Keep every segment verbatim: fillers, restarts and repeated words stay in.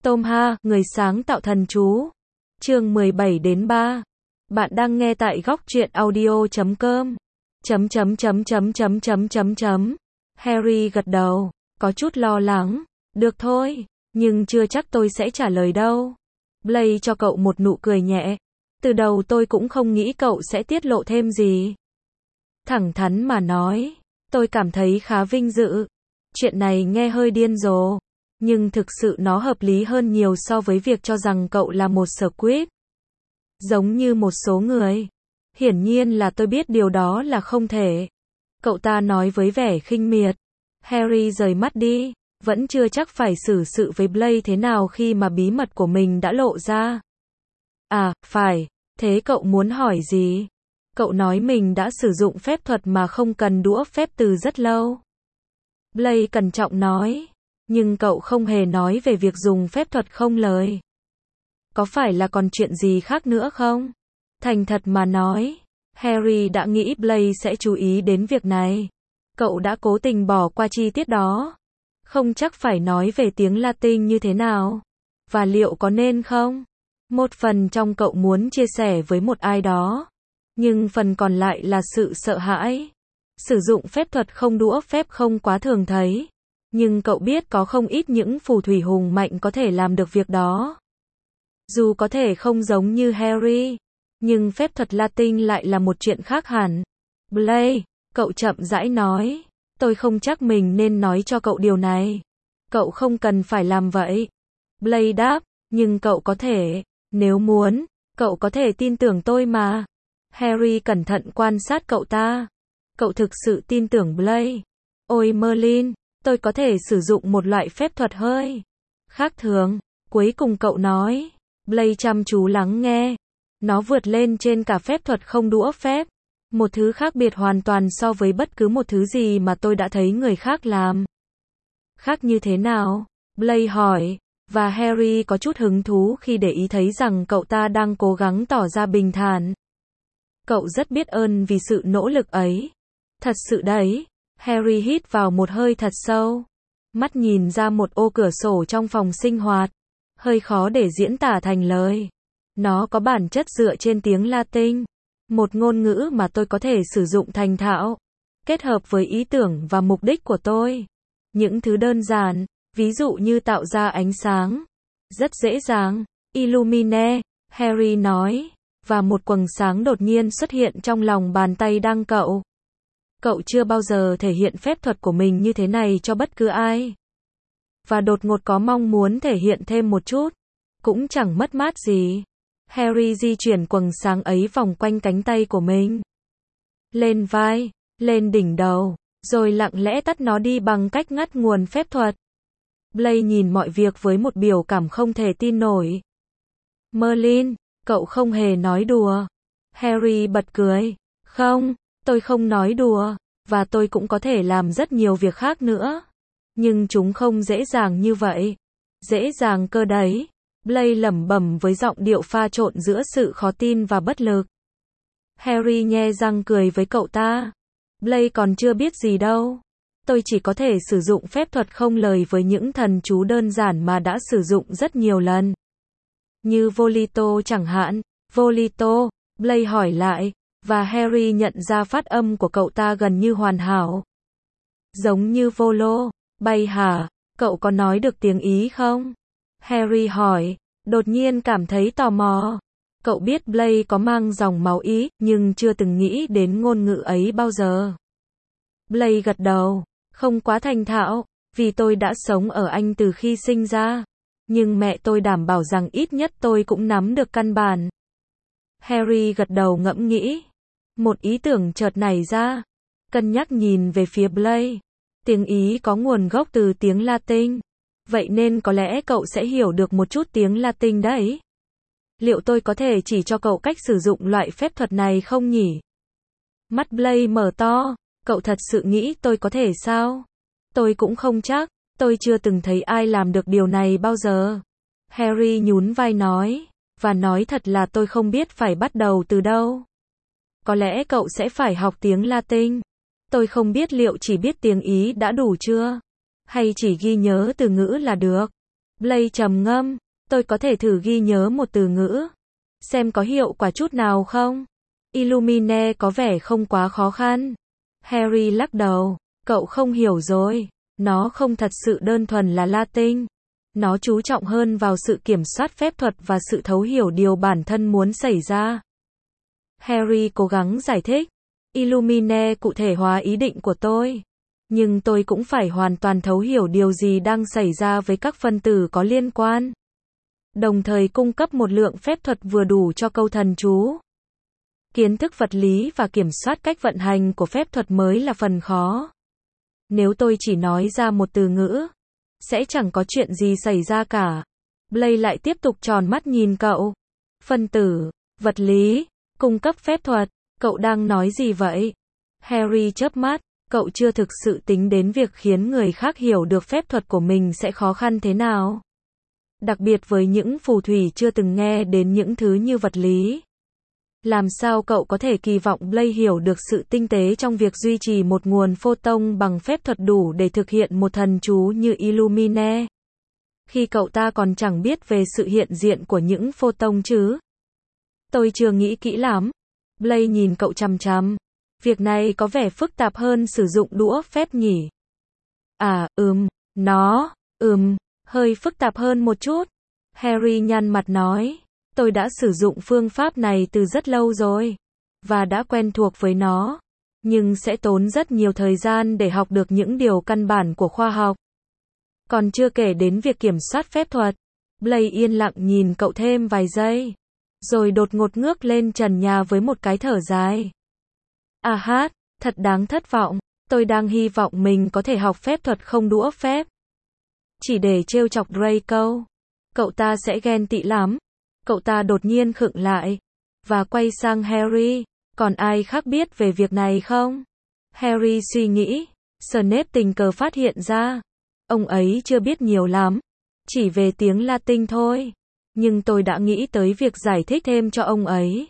Tom Ha, người sáng tạo thần chú. Chương mười bảy đến ba. Bạn đang nghe tại góc truyện audio chấm com. Chấm chấm chấm chấm chấm chấm chấm chấm. Harry gật đầu, có chút lo lắng. Được thôi, nhưng chưa chắc tôi sẽ trả lời đâu. Blaise cho cậu một nụ cười nhẹ. Từ đầu tôi cũng không nghĩ cậu sẽ tiết lộ thêm gì. Thẳng thắn mà nói, tôi cảm thấy khá vinh dự. Chuyện này nghe hơi điên rồ, nhưng thực sự nó hợp lý hơn nhiều so với việc cho rằng cậu là một Squib. Giống như một số người. Hiển nhiên là tôi biết điều đó là không thể. Cậu ta nói với vẻ khinh miệt. Harry rời mắt đi, vẫn chưa chắc phải xử sự với Blaise thế nào khi mà bí mật của mình đã lộ ra. À, phải, thế cậu muốn hỏi gì? Cậu nói mình đã sử dụng phép thuật mà không cần đũa phép từ rất lâu. Blaise cẩn trọng nói, nhưng cậu không hề nói về việc dùng phép thuật không lời. Có phải là còn chuyện gì khác nữa không? Thành thật mà nói, Harry đã nghĩ Blaise sẽ chú ý đến việc này. Cậu đã cố tình bỏ qua chi tiết đó. Không chắc phải nói về tiếng Latin như thế nào. Và liệu có nên không? Một phần trong cậu muốn chia sẻ với một ai đó. Nhưng phần còn lại là sự sợ hãi. Sử dụng phép thuật không đũa phép không quá thường thấy. Nhưng cậu biết có không ít những phù thủy hùng mạnh có thể làm được việc đó. Dù có thể không giống như Harry, nhưng phép thuật Latin lại là một chuyện khác hẳn. Blaise, cậu chậm rãi nói, tôi không chắc mình nên nói cho cậu điều này. Cậu không cần phải làm vậy. Blaise đáp, nhưng cậu có thể, nếu muốn, cậu có thể tin tưởng tôi mà. Harry cẩn thận quan sát cậu ta. Cậu thực sự tin tưởng Blaise. Ôi Merlin, tôi có thể sử dụng một loại phép thuật hơi khác thường. Cuối cùng cậu nói. Blaise chăm chú lắng nghe. Nó vượt lên trên cả phép thuật không đũa phép. Một thứ khác biệt hoàn toàn so với bất cứ một thứ gì mà tôi đã thấy người khác làm. Khác như thế nào? Blaise hỏi. Và Harry có chút hứng thú khi để ý thấy rằng cậu ta đang cố gắng tỏ ra bình thản. Cậu rất biết ơn vì sự nỗ lực ấy. Thật sự đấy. Harry hít vào một hơi thật sâu. Mắt nhìn ra một ô cửa sổ trong phòng sinh hoạt. Hơi khó để diễn tả thành lời. Nó có bản chất dựa trên tiếng Latin. Một ngôn ngữ mà tôi có thể sử dụng thành thạo. Kết hợp với ý tưởng và mục đích của tôi. Những thứ đơn giản, ví dụ như tạo ra ánh sáng. Rất dễ dàng. Illumine, Harry nói. Và một quầng sáng đột nhiên xuất hiện trong lòng bàn tay đang cậu. Cậu chưa bao giờ thể hiện phép thuật của mình như thế này cho bất cứ ai. Và đột ngột có mong muốn thể hiện thêm một chút. Cũng chẳng mất mát gì. Harry di chuyển quầng sáng ấy vòng quanh cánh tay của mình. Lên vai, lên đỉnh đầu, rồi lặng lẽ tắt nó đi bằng cách ngắt nguồn phép thuật. Blaise nhìn mọi việc với một biểu cảm không thể tin nổi. Merlin, cậu không hề nói đùa. Harry bật cười. Không, tôi không nói đùa. Và tôi cũng có thể làm rất nhiều việc khác nữa. Nhưng chúng không dễ dàng như vậy. Dễ dàng cơ đấy. Blaise lẩm bẩm với giọng điệu pha trộn giữa sự khó tin và bất lực. Harry nhe răng cười với cậu ta. Blaise còn chưa biết gì đâu. Tôi chỉ có thể sử dụng phép thuật không lời với những thần chú đơn giản mà đã sử dụng rất nhiều lần. Như Volito chẳng hạn. Volito, Blaise hỏi lại, và Harry nhận ra phát âm của cậu ta gần như hoàn hảo. Giống như Volo, bay hả? Cậu có nói được tiếng Ý không? Harry hỏi, đột nhiên cảm thấy tò mò. Cậu biết Blaise có mang dòng máu Ý, nhưng chưa từng nghĩ đến ngôn ngữ ấy bao giờ. Blaise gật đầu, không quá thành thạo, vì tôi đã sống ở Anh từ khi sinh ra. Nhưng mẹ tôi đảm bảo rằng ít nhất tôi cũng nắm được căn bản. Harry gật đầu ngẫm nghĩ. Một ý tưởng chợt nảy ra. Cân nhắc nhìn về phía Blaise. Tiếng Ý có nguồn gốc từ tiếng Latin. Vậy nên có lẽ cậu sẽ hiểu được một chút tiếng Latin đấy. Liệu tôi có thể chỉ cho cậu cách sử dụng loại phép thuật này không nhỉ? Mắt Blaise mở to. Cậu thật sự nghĩ tôi có thể sao? Tôi cũng không chắc. Tôi chưa từng thấy ai làm được điều này bao giờ. Harry nhún vai nói. Và nói thật là tôi không biết phải bắt đầu từ đâu. Có lẽ cậu sẽ phải học tiếng Latin. Tôi không biết liệu chỉ biết tiếng Ý đã đủ chưa? Hay chỉ ghi nhớ từ ngữ là được? Blake trầm ngâm. Tôi có thể thử ghi nhớ một từ ngữ. Xem có hiệu quả chút nào không? Illumine có vẻ không quá khó khăn. Harry lắc đầu. Cậu không hiểu rồi. Nó không thật sự đơn thuần là Latin. Nó chú trọng hơn vào sự kiểm soát phép thuật và sự thấu hiểu điều bản thân muốn xảy ra. Harry cố gắng giải thích. Illumine cụ thể hóa ý định của tôi. Nhưng tôi cũng phải hoàn toàn thấu hiểu điều gì đang xảy ra với các phân tử có liên quan. Đồng thời cung cấp một lượng phép thuật vừa đủ cho câu thần chú. Kiến thức vật lý và kiểm soát cách vận hành của phép thuật mới là phần khó. Nếu tôi chỉ nói ra một từ ngữ, sẽ chẳng có chuyện gì xảy ra cả. Blake lại tiếp tục tròn mắt nhìn cậu. Phân tử, vật lý, cung cấp phép thuật, cậu đang nói gì vậy? Harry chớp mắt, cậu chưa thực sự tính đến việc khiến người khác hiểu được phép thuật của mình sẽ khó khăn thế nào. Đặc biệt với những phù thủy chưa từng nghe đến những thứ như vật lý. Làm sao cậu có thể kỳ vọng Blake hiểu được sự tinh tế trong việc duy trì một nguồn photon bằng phép thuật đủ để thực hiện một thần chú như Illumine? Khi cậu ta còn chẳng biết về sự hiện diện của những photon chứ? Tôi chưa nghĩ kỹ lắm. Blake nhìn cậu chằm chằm. Việc này có vẻ phức tạp hơn sử dụng đũa phép nhỉ? À, ừm, nó, ừm, hơi phức tạp hơn một chút. Harry nhăn mặt nói. Tôi đã sử dụng phương pháp này từ rất lâu rồi. Và đã quen thuộc với nó. Nhưng sẽ tốn rất nhiều thời gian để học được những điều căn bản của khoa học. Còn chưa kể đến việc kiểm soát phép thuật. Blake yên lặng nhìn cậu thêm vài giây. Rồi đột ngột ngước lên trần nhà với một cái thở dài. À hát, thật đáng thất vọng. Tôi đang hy vọng mình có thể học phép thuật không đũa phép. Chỉ để trêu chọc Draco. Cậu ta sẽ ghen tị lắm. Cậu ta đột nhiên khựng lại. Và quay sang Harry. Còn ai khác biết về việc này không? Harry suy nghĩ. Snape tình cờ phát hiện ra. Ông ấy chưa biết nhiều lắm. Chỉ về tiếng Latin thôi. Nhưng tôi đã nghĩ tới việc giải thích thêm cho ông ấy.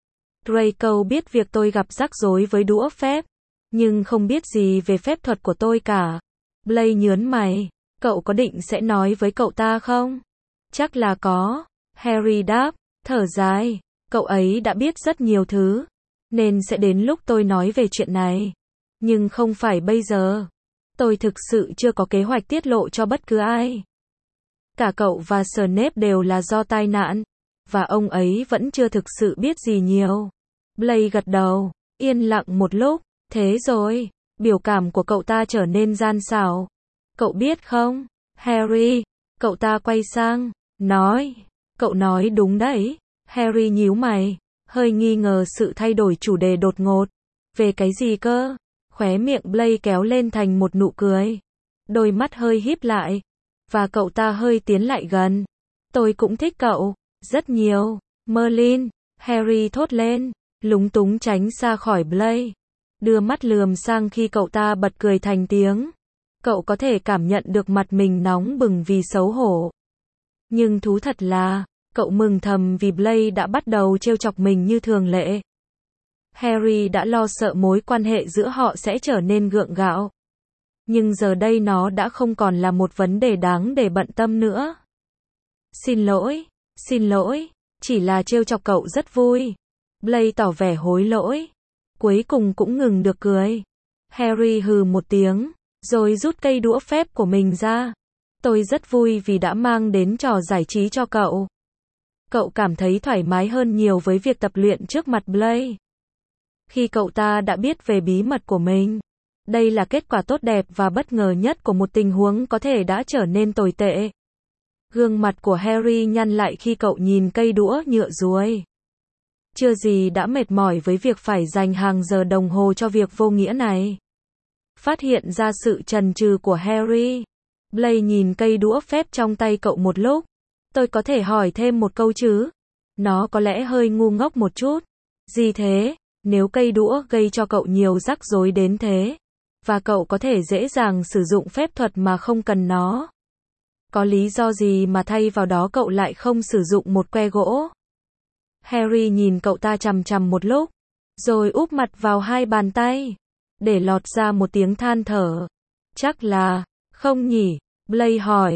Draco biết việc tôi gặp rắc rối với đũa phép. Nhưng không biết gì về phép thuật của tôi cả. Blake nhớn mày. Cậu có định sẽ nói với cậu ta không? Chắc là có. Harry đáp. Thở dài. Cậu ấy đã biết rất nhiều thứ. Nên sẽ đến lúc tôi nói về chuyện này. Nhưng không phải bây giờ. Tôi thực sự chưa có kế hoạch tiết lộ cho bất cứ ai. Cả cậu và Snape đều là do tai nạn. Và ông ấy vẫn chưa thực sự biết gì nhiều. Blake gật đầu. Yên lặng một lúc. Thế rồi. Biểu cảm của cậu ta trở nên gian xảo. Cậu biết không? Harry. Cậu ta quay sang. Nói. Cậu nói đúng đấy. Harry nhíu mày. Hơi nghi ngờ sự thay đổi chủ đề đột ngột. Về cái gì cơ? Khóe miệng Blake kéo lên thành một nụ cười. Đôi mắt hơi híp lại. Và cậu ta hơi tiến lại gần. Tôi cũng thích cậu. Rất nhiều. Merlin. Harry thốt lên. Lúng túng tránh xa khỏi Blake. Đưa mắt lườm sang khi cậu ta bật cười thành tiếng. Cậu có thể cảm nhận được mặt mình nóng bừng vì xấu hổ. Nhưng thú thật là, cậu mừng thầm vì Blake đã bắt đầu trêu chọc mình như thường lệ. Harry đã lo sợ mối quan hệ giữa họ sẽ trở nên gượng gạo. Nhưng giờ đây nó đã không còn là một vấn đề đáng để bận tâm nữa. Xin lỗi, xin lỗi, chỉ là trêu chọc cậu rất vui. Blake tỏ vẻ hối lỗi. Cuối cùng cũng ngừng được cười. Harry hừ một tiếng, rồi rút cây đũa phép của mình ra. Tôi rất vui vì đã mang đến trò giải trí cho cậu. Cậu cảm thấy thoải mái hơn nhiều với việc tập luyện trước mặt Blake. Khi cậu ta đã biết về bí mật của mình. Đây là kết quả tốt đẹp và bất ngờ nhất của một tình huống có thể đã trở nên tồi tệ. Gương mặt của Harry nhăn lại khi cậu nhìn cây đũa nhựa ruồi. Chưa gì đã mệt mỏi với việc phải dành hàng giờ đồng hồ cho việc vô nghĩa này. Phát hiện ra sự chần chừ của Harry. Blake nhìn cây đũa phép trong tay cậu một lúc. Tôi có thể hỏi thêm một câu chứ? Nó có lẽ hơi ngu ngốc một chút. Gì thế? Nếu cây đũa gây cho cậu nhiều rắc rối đến thế, và cậu có thể dễ dàng sử dụng phép thuật mà không cần nó, có lý do gì mà thay vào đó cậu lại không sử dụng một que gỗ? Harry nhìn cậu ta chằm chằm một lúc, rồi úp mặt vào hai bàn tay, để lọt ra một tiếng than thở. Chắc là, không nhỉ? Blake hỏi.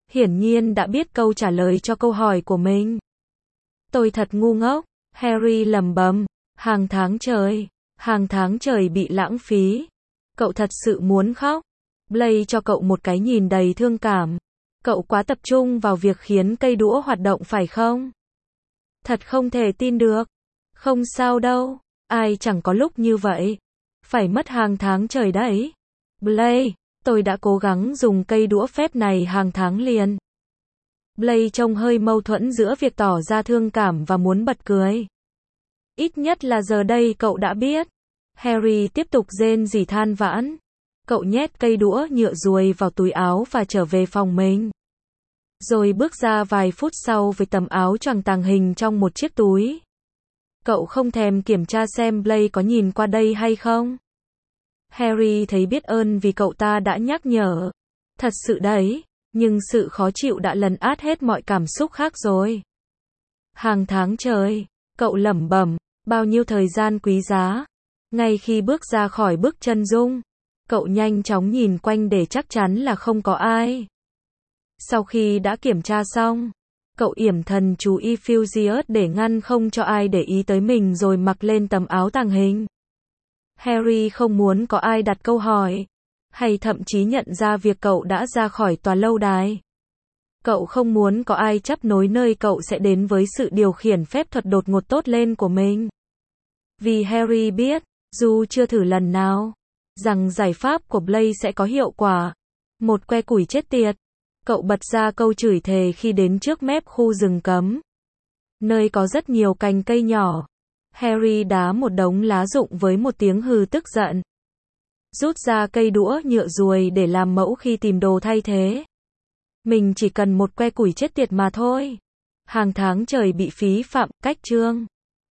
hiển nhiên đã biết câu trả lời cho câu hỏi của mình. Tôi thật ngu ngốc, Harry lẩm bẩm, hàng tháng trời, hàng tháng trời bị lãng phí. Cậu thật sự muốn khóc. Blaise cho cậu một cái nhìn đầy thương cảm. Cậu quá tập trung vào việc khiến cây đũa hoạt động phải không? Thật không thể tin được. Không sao đâu, ai chẳng có lúc như vậy. Phải mất hàng tháng trời đấy. Blaise, tôi đã cố gắng dùng cây đũa phép này hàng tháng liền. Blaise trông hơi mâu thuẫn giữa việc tỏ ra thương cảm và muốn bật cười. Ít nhất là giờ đây cậu đã biết. Harry tiếp tục rên rỉ than vãn. Cậu nhét cây đũa nhựa ruồi vào túi áo và trở về phòng mình. Rồi bước ra vài phút sau với tấm áo choàng tàng hình trong một chiếc túi. Cậu không thèm kiểm tra xem Blaise có nhìn qua đây hay không. Harry thấy biết ơn vì cậu ta đã nhắc nhở. Thật sự đấy, nhưng sự khó chịu đã lấn át hết mọi cảm xúc khác rồi. Hàng tháng trời, cậu lẩm bẩm, bao nhiêu thời gian quý giá. Ngay khi bước ra khỏi bức chân dung, cậu nhanh chóng nhìn quanh để chắc chắn là không có ai. Sau khi đã kiểm tra xong, cậu yểm thần chú Euphusius để ngăn không cho ai để ý tới mình rồi mặc lên tấm áo tàng hình. Harry không muốn có ai đặt câu hỏi, hay thậm chí nhận ra việc cậu đã ra khỏi tòa lâu đài. Cậu không muốn có ai chấp nối nơi cậu sẽ đến với sự điều khiển phép thuật đột ngột tốt lên của mình. Vì Harry biết, dù chưa thử lần nào, rằng giải pháp của Blaise sẽ có hiệu quả. Một que củi chết tiệt. Cậu bật ra câu chửi thề khi đến trước mép khu rừng cấm. Nơi có rất nhiều cành cây nhỏ. Harry đá một đống lá rụng với một tiếng hừ tức giận. Rút ra cây đũa nhựa ruồi để làm mẫu khi tìm đồ thay thế. Mình chỉ cần một que củi chết tiệt mà thôi. Hàng tháng trời bị phí phạm, cách chương.